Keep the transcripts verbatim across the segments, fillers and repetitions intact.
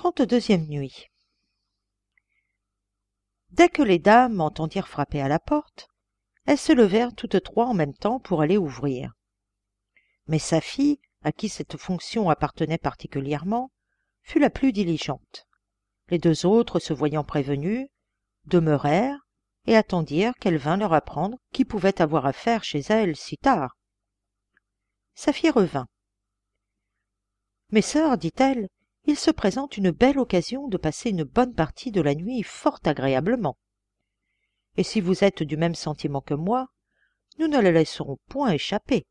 trente-deuxième nuit. Dès que les dames entendirent frapper à la porte, elles se levèrent toutes trois en même temps pour aller ouvrir. Mais Safie, à qui cette fonction appartenait particulièrement, fut la plus diligente. Les deux autres, se voyant prévenues, demeurèrent et attendirent qu'elle vînt leur apprendre qui pouvait avoir affaire chez elle si tard. Safie revint. « Mes sœurs, dit-elle, il se présente une belle occasion de passer une bonne partie de la nuit fort agréablement. Et si vous êtes du même sentiment que moi, nous ne la laisserons point échapper.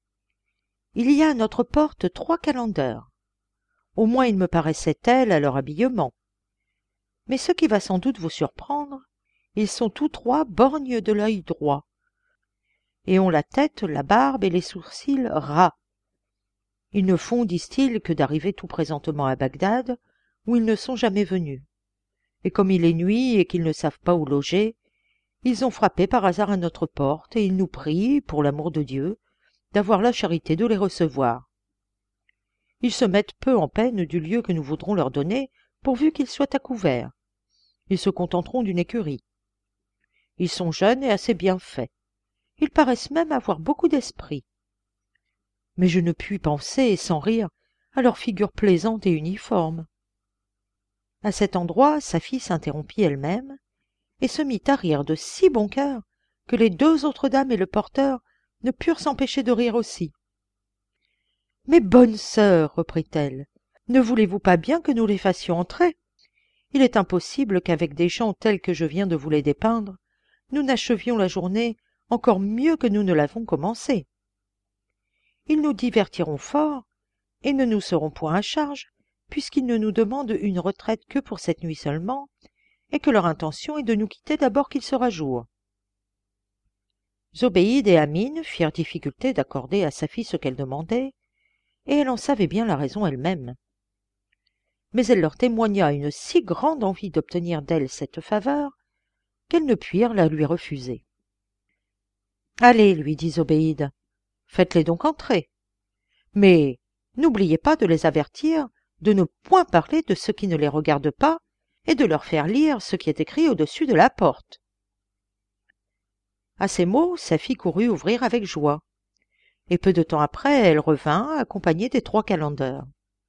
Il y a à notre porte trois calenders. Au moins il me paraissait tel à leur habillement. Mais ce qui va sans doute vous surprendre, ils sont tous trois borgnes de l'œil droit, et ont la tête, la barbe et les sourcils ras. Ils ne font, disent-ils, que d'arriver tout présentement à Bagdad, où ils ne sont jamais venus. Et comme il est nuit et qu'ils ne savent pas où loger, ils ont frappé par hasard à notre porte, et ils nous prient, pour l'amour de Dieu, d'avoir la charité de les recevoir. Ils se mettent peu en peine du lieu que nous voudrons leur donner, pourvu qu'ils soient à couvert. Ils se contenteront d'une écurie. Ils sont jeunes et assez bien faits. Ils paraissent même avoir beaucoup d'esprit. Mais je ne puis penser, sans rire, à leur figure plaisante et uniforme. » À cet endroit, Safie s'interrompit elle-même et se mit à rire de si bon cœur que les deux autres dames et le porteur ne purent s'empêcher de rire aussi. « Mes bonnes sœurs, reprit-elle, ne voulez-vous pas bien que nous les fassions entrer? Il est impossible qu'avec des gens tels que je viens de vous les dépeindre, nous n'achevions la journée encore mieux que nous ne l'avons commencée. Ils nous divertiront fort, et ne nous seront point à charge, puisqu'ils ne nous demandent une retraite que pour cette nuit seulement, et que leur intention est de nous quitter d'abord qu'il sera jour. » Zobéide et Amine firent difficulté d'accorder à Safie ce qu'elle demandait, et elle en savait bien la raison elle-même. Mais elle leur témoigna une si grande envie d'obtenir d'elle cette faveur, qu'elles ne purent la lui refuser. « Allez, lui dit Zobéide, faites-les donc entrer. Mais n'oubliez pas de les avertir de ne point parler de ce qui ne les regarde pas et de leur faire lire ce qui est écrit au-dessus de la porte. » À ces mots, Safie courut ouvrir avec joie, et peu de temps après, elle revint, accompagnée des trois calenders.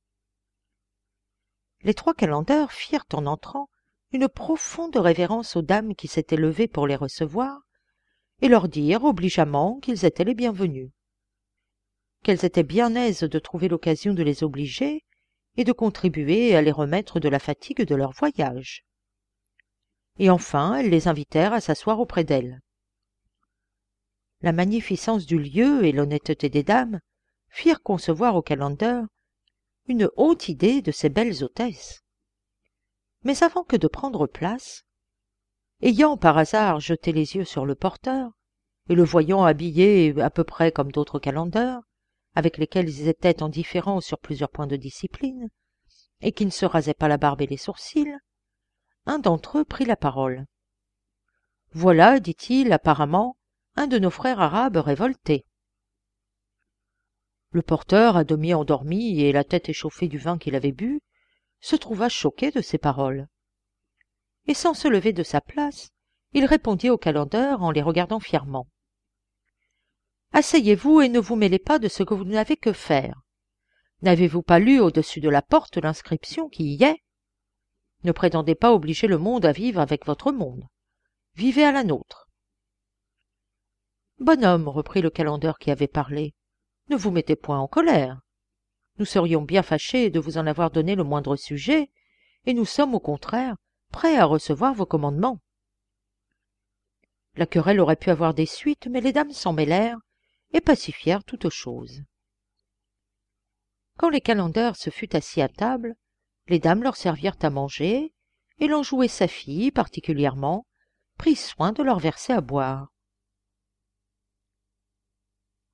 Les trois calenders firent, en entrant, une profonde révérence aux dames qui s'étaient levées pour les recevoir, et leur dirent obligeamment qu'ils étaient les bienvenus, qu'elles étaient bien aises de trouver l'occasion de les obliger et de contribuer à les remettre de la fatigue de leur voyage. Et enfin, elles les invitèrent à s'asseoir auprès d'elles. La magnificence du lieu et l'honnêteté des dames firent concevoir aux calenders une haute idée de ces belles hôtesses. Mais avant que de prendre place, ayant par hasard jeté les yeux sur le porteur, et le voyant habillé à peu près comme d'autres calenders, avec lesquels ils étaient en différence sur plusieurs points de discipline, et qui ne se rasaient pas la barbe et les sourcils, un d'entre eux prit la parole. « Voilà, dit-il, apparemment, un de nos frères arabes révoltés. » Le porteur, à demi endormi et la tête échauffée du vin qu'il avait bu, se trouva choqué de ces paroles. Et sans se lever de sa place, il répondit aux calenders en les regardant fièrement. « Asseyez-vous et ne vous mêlez pas de ce que vous n'avez que faire. N'avez-vous pas lu au-dessus de la porte l'inscription qui y est? Ne prétendez pas obliger le monde à vivre avec votre monde. Vivez à la nôtre. » « Bonhomme, reprit le calender qui avait parlé, ne vous mettez point en colère. Nous serions bien fâchés de vous en avoir donné le moindre sujet, et nous sommes au contraire prêts à recevoir vos commandements. » La querelle aurait pu avoir des suites, mais les dames s'en mêlèrent et pacifièrent toute chose. Quand les calenders se furent assis à table, les dames leur servirent à manger, et l'enjouée Safie, particulièrement, prit soin de leur verser à boire.